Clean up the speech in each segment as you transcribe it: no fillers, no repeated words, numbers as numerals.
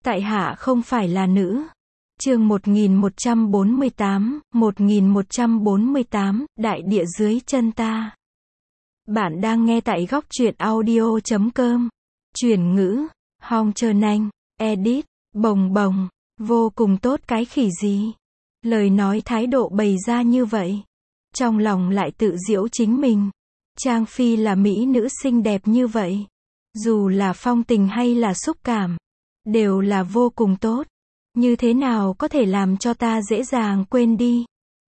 Tại hạ không phải là nữ. Chương 1148, đại địa dưới chân ta. Bạn đang nghe tại góc truyện audio.com. Chuyển ngữ, Hong Trơ Nanh, edit, bồng bồng, vô cùng tốt cái khỉ gì. Lời nói thái độ bày ra như vậy. Trong lòng lại tự giễu chính mình. Trang Phi là mỹ nữ xinh đẹp như vậy. Dù là phong tình hay là xúc cảm, đều là vô cùng tốt. Như thế nào có thể làm cho ta dễ dàng quên đi.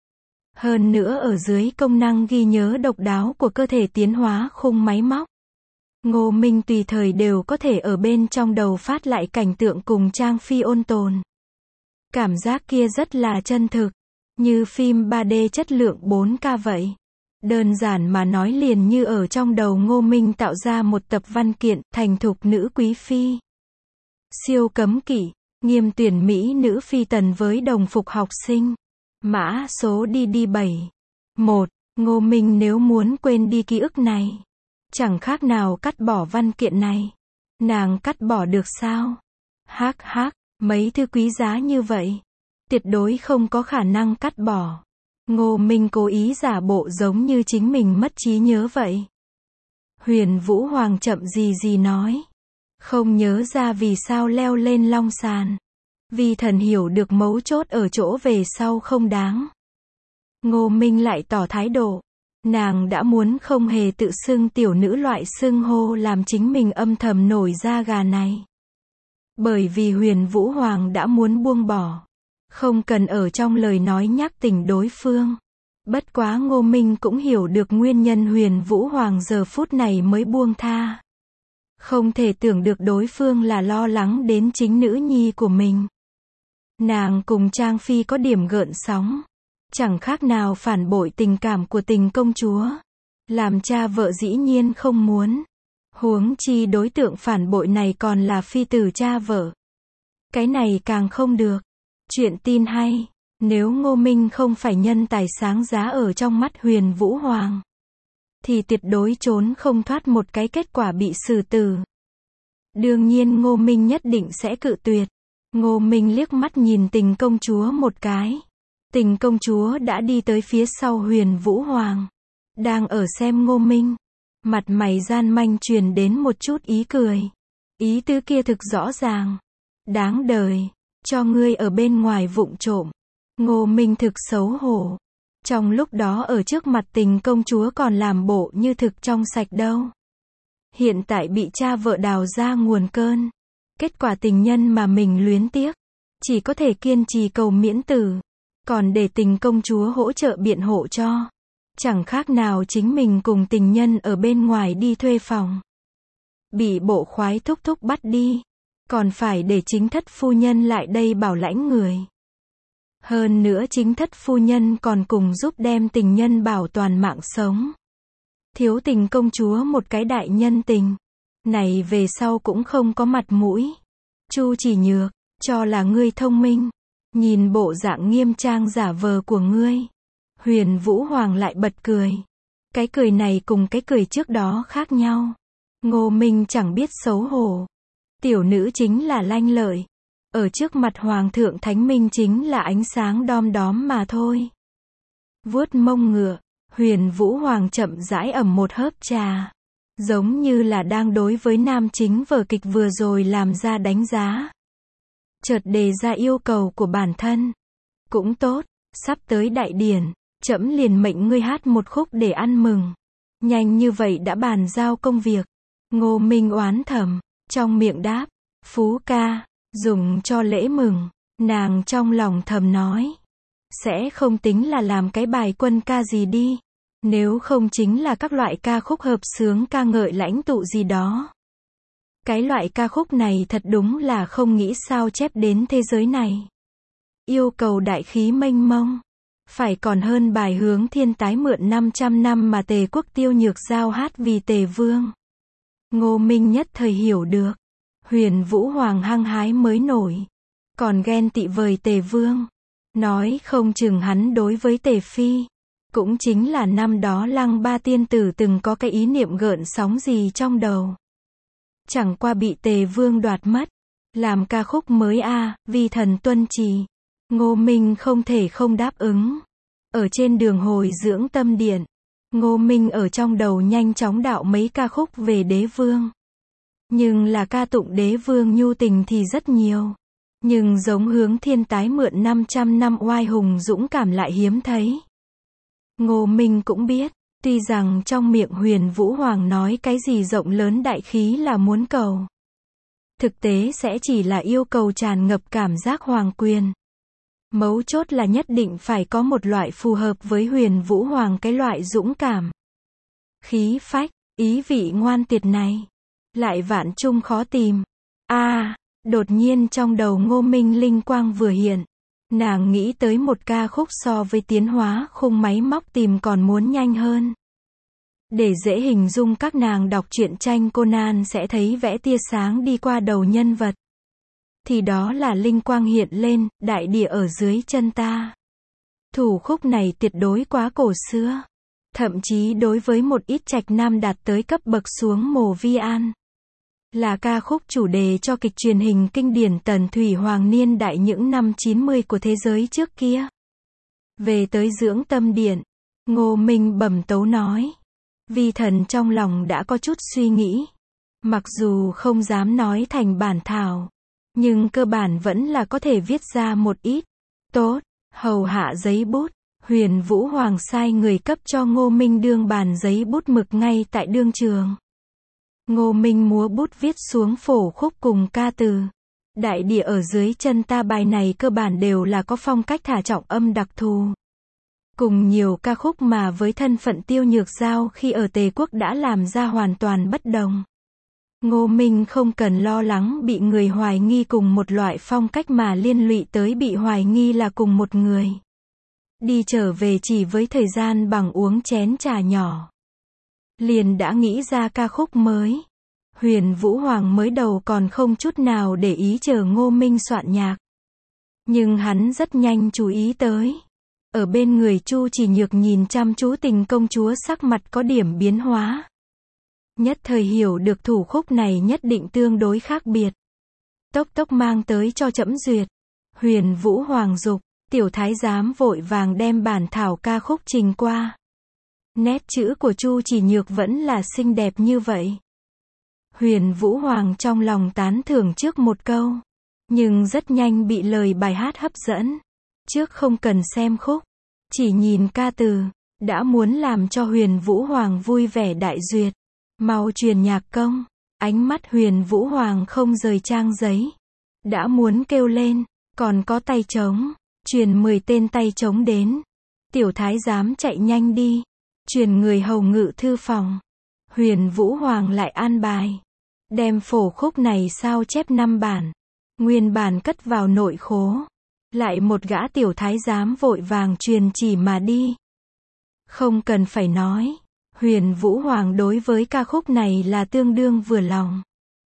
Hơn nữa ở dưới công năng ghi nhớ độc đáo của cơ thể tiến hóa khung máy móc, Ngô Minh tùy thời đều có thể ở bên trong đầu phát lại cảnh tượng cùng Trang Phi ôn tồn. Cảm giác kia rất là chân thực, như phim 3D chất lượng 4K vậy. Đơn giản mà nói liền như ở trong đầu Ngô Minh tạo ra một tập văn kiện, thành thục nữ quý phi. Siêu cấm kỵ, nghiêm tuyển mỹ nữ phi tần với đồng phục học sinh. Mã số DD7. 1. Ngô Minh nếu muốn quên đi ký ức này, chẳng khác nào cắt bỏ văn kiện này. Nàng cắt bỏ được sao? Hắc hắc, mấy thứ quý giá như vậy, tuyệt đối không có khả năng cắt bỏ. Ngô Minh cố ý giả bộ giống như chính mình mất trí nhớ vậy. Huyền Vũ Hoàng chậm gì nói. Không nhớ ra vì sao leo lên long sàn. Vi thần hiểu được mấu chốt ở chỗ về sau không đáng. Ngô Minh lại tỏ thái độ. Nàng đã muốn không hề tự xưng tiểu nữ loại xưng hô làm chính mình âm thầm nổi da gà này. Bởi vì Huyền Vũ Hoàng đã muốn buông bỏ. Không cần ở trong lời nói nhắc tình đối phương. Bất quá Ngô Minh cũng hiểu được nguyên nhân Huyền Vũ Hoàng giờ phút này mới buông tha. Không thể tưởng được đối phương là lo lắng đến chính nữ nhi của mình. Nàng cùng Trang Phi có điểm gợn sóng. Chẳng khác nào phản bội tình cảm của tình công chúa. Làm cha vợ dĩ nhiên không muốn. Huống chi đối tượng phản bội này còn là phi tử cha vợ. Cái này càng không được. Chuyện tin hay, nếu Ngô Minh không phải nhân tài sáng giá ở trong mắt Huyền Vũ Hoàng, thì tuyệt đối trốn không thoát một cái kết quả bị xử tử. Đương nhiên Ngô Minh nhất định sẽ cự tuyệt. Ngô Minh liếc mắt nhìn tình công chúa một cái. Tình công chúa đã đi tới phía sau Huyền Vũ Hoàng. Đang ở xem Ngô Minh. Mặt mày gian manh truyền đến một chút ý cười. Ý tứ kia thực rõ ràng. Đáng đời. Cho ngươi ở bên ngoài vụng trộm. Ngô Minh thực xấu hổ. Trong lúc đó ở trước mặt tình công chúa còn làm bộ như thực trong sạch đâu. Hiện tại bị cha vợ đào ra nguồn cơn. Kết quả tình nhân mà mình luyến tiếc, chỉ có thể kiên trì cầu miễn tử. Còn để tình công chúa hỗ trợ biện hộ cho. Chẳng khác nào chính mình cùng tình nhân ở bên ngoài đi thuê phòng. Bị bộ khoái thúc thúc bắt đi. Còn phải để chính thất phu nhân lại đây bảo lãnh người. Hơn nữa chính thất phu nhân còn cùng giúp đem tình nhân bảo toàn mạng sống. Thiếu tình công chúa một cái đại nhân tình. Này về sau cũng không có mặt mũi. Chu Chỉ Nhược, cho là ngươi thông minh. Nhìn bộ dạng nghiêm trang giả vờ của ngươi. Huyền Vũ Hoàng lại bật cười. Cái cười này cùng cái cười trước đó khác nhau. Ngô Minh chẳng biết xấu hổ. Tiểu nữ chính là lanh lợi. Ở trước mặt Hoàng thượng Thánh Minh chính là ánh sáng đom đóm mà thôi. Vuốt mông ngựa, Huyền Vũ Hoàng chậm rãi ẩm một hớp trà. Giống như là đang đối với nam chính vở kịch vừa rồi làm ra đánh giá. Chợt đề ra yêu cầu của bản thân. Cũng tốt, sắp tới đại điển, trẫm liền mệnh ngươi hát một khúc để ăn mừng. Nhanh như vậy đã bàn giao công việc. Ngô Minh oán thầm. Trong miệng đáp, phú ca, dùng cho lễ mừng. Nàng trong lòng thầm nói, sẽ không tính là làm cái bài quân ca gì đi. Nếu không chính là các loại ca khúc hợp xướng ca ngợi lãnh tụ gì đó. Cái loại ca khúc này thật đúng là không nghĩ sao chép đến thế giới này. Yêu cầu đại khí mênh mông. Phải còn hơn bài hướng thiên tái mượn 500 năm mà Tề Quốc Tiêu Nhược Giao hát vì Tề Vương. Ngô Minh nhất thời hiểu được. Huyền Vũ Hoàng hăng hái mới nổi. Còn ghen tị vời Tề Vương. Nói không chừng hắn đối với Tề Phi. Cũng chính là năm đó Lăng Ba tiên tử từng có cái ý niệm gợn sóng gì trong đầu. Chẳng qua bị Tề Vương đoạt mất. Làm ca khúc mới à, vì thần tuân chỉ. Ngô Minh không thể không đáp ứng. Ở trên đường hồi dưỡng tâm điện, Ngô Minh ở trong đầu nhanh chóng đạo mấy ca khúc về đế vương. Nhưng là ca tụng đế vương nhu tình thì rất nhiều. Nhưng giống hướng thiên tái mượn 500 năm oai hùng dũng cảm lại hiếm thấy. Ngô Minh cũng biết, tuy rằng trong miệng Huyền Vũ Hoàng nói cái gì rộng lớn đại khí là muốn cầu. Thực tế sẽ chỉ là yêu cầu tràn ngập cảm giác hoàng quyền. Mấu chốt là nhất định phải có một loại phù hợp với Huyền Vũ Hoàng cái loại dũng cảm, khí phách, ý vị ngoan tuyệt này. Lại vạn chung khó tìm. Đột nhiên trong đầu Ngô Minh linh quang vừa hiện. Nàng nghĩ tới một ca khúc so với tiến hóa khung máy móc tìm còn muốn nhanh hơn. Để dễ hình dung các nàng đọc truyện tranh Conan sẽ thấy vẽ tia sáng đi qua đầu nhân vật. Thì đó là linh quang hiện lên, đại địa ở dưới chân ta. Thủ khúc này tuyệt đối quá cổ xưa. Thậm chí đối với một ít trạch nam đạt tới cấp bậc xuống mồ vi an. Là ca khúc chủ đề cho kịch truyền hình kinh điển Tần Thủy Hoàng niên đại những năm 90 của thế giới trước kia. Về tới dưỡng tâm điện, Ngô Minh bẩm tấu nói. Vi thần trong lòng đã có chút suy nghĩ. Mặc dù không dám nói thành bản thảo, nhưng cơ bản vẫn là có thể viết ra một ít. Tốt, hầu hạ giấy bút. Huyền Vũ Hoàng sai người cấp cho Ngô Minh đương bàn giấy bút mực ngay tại đương trường. Ngô Minh múa bút viết xuống phổ khúc cùng ca từ. Đại địa ở dưới chân ta bài này cơ bản đều là có phong cách thả trọng âm đặc thù. Cùng nhiều ca khúc mà với thân phận Tiêu Nhược Giao khi ở Tề Quốc đã làm ra hoàn toàn bất đồng. Ngô Minh không cần lo lắng bị người hoài nghi cùng một loại phong cách mà liên lụy tới bị hoài nghi là cùng một người. Đi trở về chỉ với thời gian bằng uống chén trà nhỏ. Liền đã nghĩ ra ca khúc mới. Huyền Vũ Hoàng mới đầu còn không chút nào để ý chờ Ngô Minh soạn nhạc. Nhưng hắn rất nhanh chú ý tới. Ở bên người Chu Chỉ Nhược nhìn chăm chú Tình công chúa sắc mặt có điểm biến hóa. Nhất thời hiểu được thủ khúc này nhất định tương đối khác biệt. Tốc tốc mang tới cho trẫm duyệt. Huyền Vũ Hoàng dục, tiểu thái giám vội vàng đem bản thảo ca khúc trình qua. Nét chữ của Chu Chỉ Nhược vẫn là xinh đẹp như vậy. Huyền Vũ Hoàng trong lòng tán thưởng trước một câu. Nhưng rất nhanh bị lời bài hát hấp dẫn. Trước không cần xem khúc, chỉ nhìn ca từ, đã muốn làm cho Huyền Vũ Hoàng vui vẻ đại duyệt. Mau truyền nhạc công. Ánh mắt Huyền Vũ Hoàng không rời trang giấy. Đã muốn kêu lên, còn có tay trống. Truyền 10 tên tay trống đến. Tiểu thái giám chạy nhanh đi. Truyền người hầu ngự thư phòng. Huyền Vũ Hoàng lại an bài. Đem phổ khúc này sao chép 5 bản. Nguyên bản cất vào nội khố. Lại một gã tiểu thái giám vội vàng truyền chỉ mà đi. Không cần phải nói. Huyền Vũ Hoàng đối với ca khúc này là tương đương vừa lòng.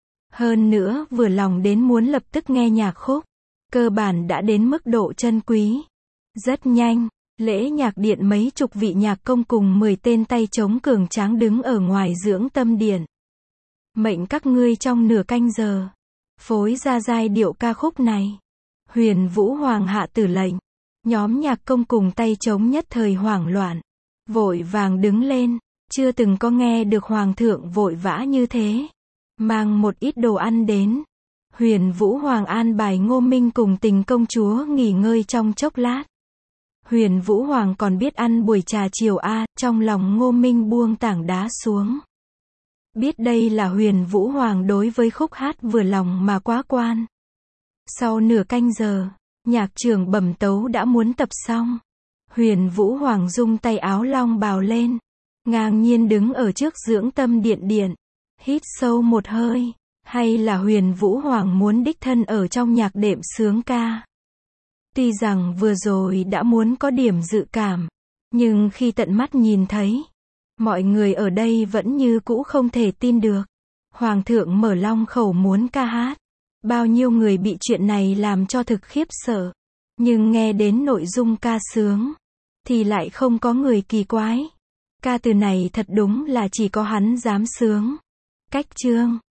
Hơn nữa vừa lòng đến muốn lập tức nghe nhạc khúc. Cơ bản đã đến mức độ chân quý. Rất nhanh, lễ nhạc điện mấy chục vị nhạc công cùng 10 tên tay trống cường tráng đứng ở ngoài dưỡng tâm điện. Mệnh các ngươi trong nửa canh giờ. Phối ra giai điệu ca khúc này. Huyền Vũ Hoàng hạ tử lệnh. Nhóm nhạc công cùng tay trống nhất thời hoảng loạn. Vội vàng đứng lên. Chưa từng có nghe được Hoàng thượng vội vã như thế. Mang một ít đồ ăn đến. Huyền Vũ Hoàng an bài Ngô Minh cùng Tình công chúa nghỉ ngơi trong chốc lát. Huyền Vũ Hoàng còn biết ăn buổi trà chiều trong lòng Ngô Minh buông tảng đá xuống. Biết đây là Huyền Vũ Hoàng đối với khúc hát vừa lòng mà quá quan. Sau nửa canh giờ, nhạc trưởng bẩm tấu đã muốn tập xong. Huyền Vũ Hoàng rung tay áo long bào lên. Ngang nhiên đứng ở trước dưỡng tâm điện. Hít sâu một hơi. Hay là Huyền Vũ Hoàng muốn đích thân ở trong nhạc đệm sướng ca. Tuy rằng vừa rồi đã muốn có điểm dự cảm. Nhưng khi tận mắt nhìn thấy. Mọi người ở đây vẫn như cũ không thể tin được. Hoàng thượng mở long khẩu muốn ca hát. Bao nhiêu người bị chuyện này làm cho thực khiếp sợ. Nhưng nghe đến nội dung ca sướng. Thì lại không có người kỳ quái. Ca từ này thật đúng là chỉ có hắn dám sướng. Cách chương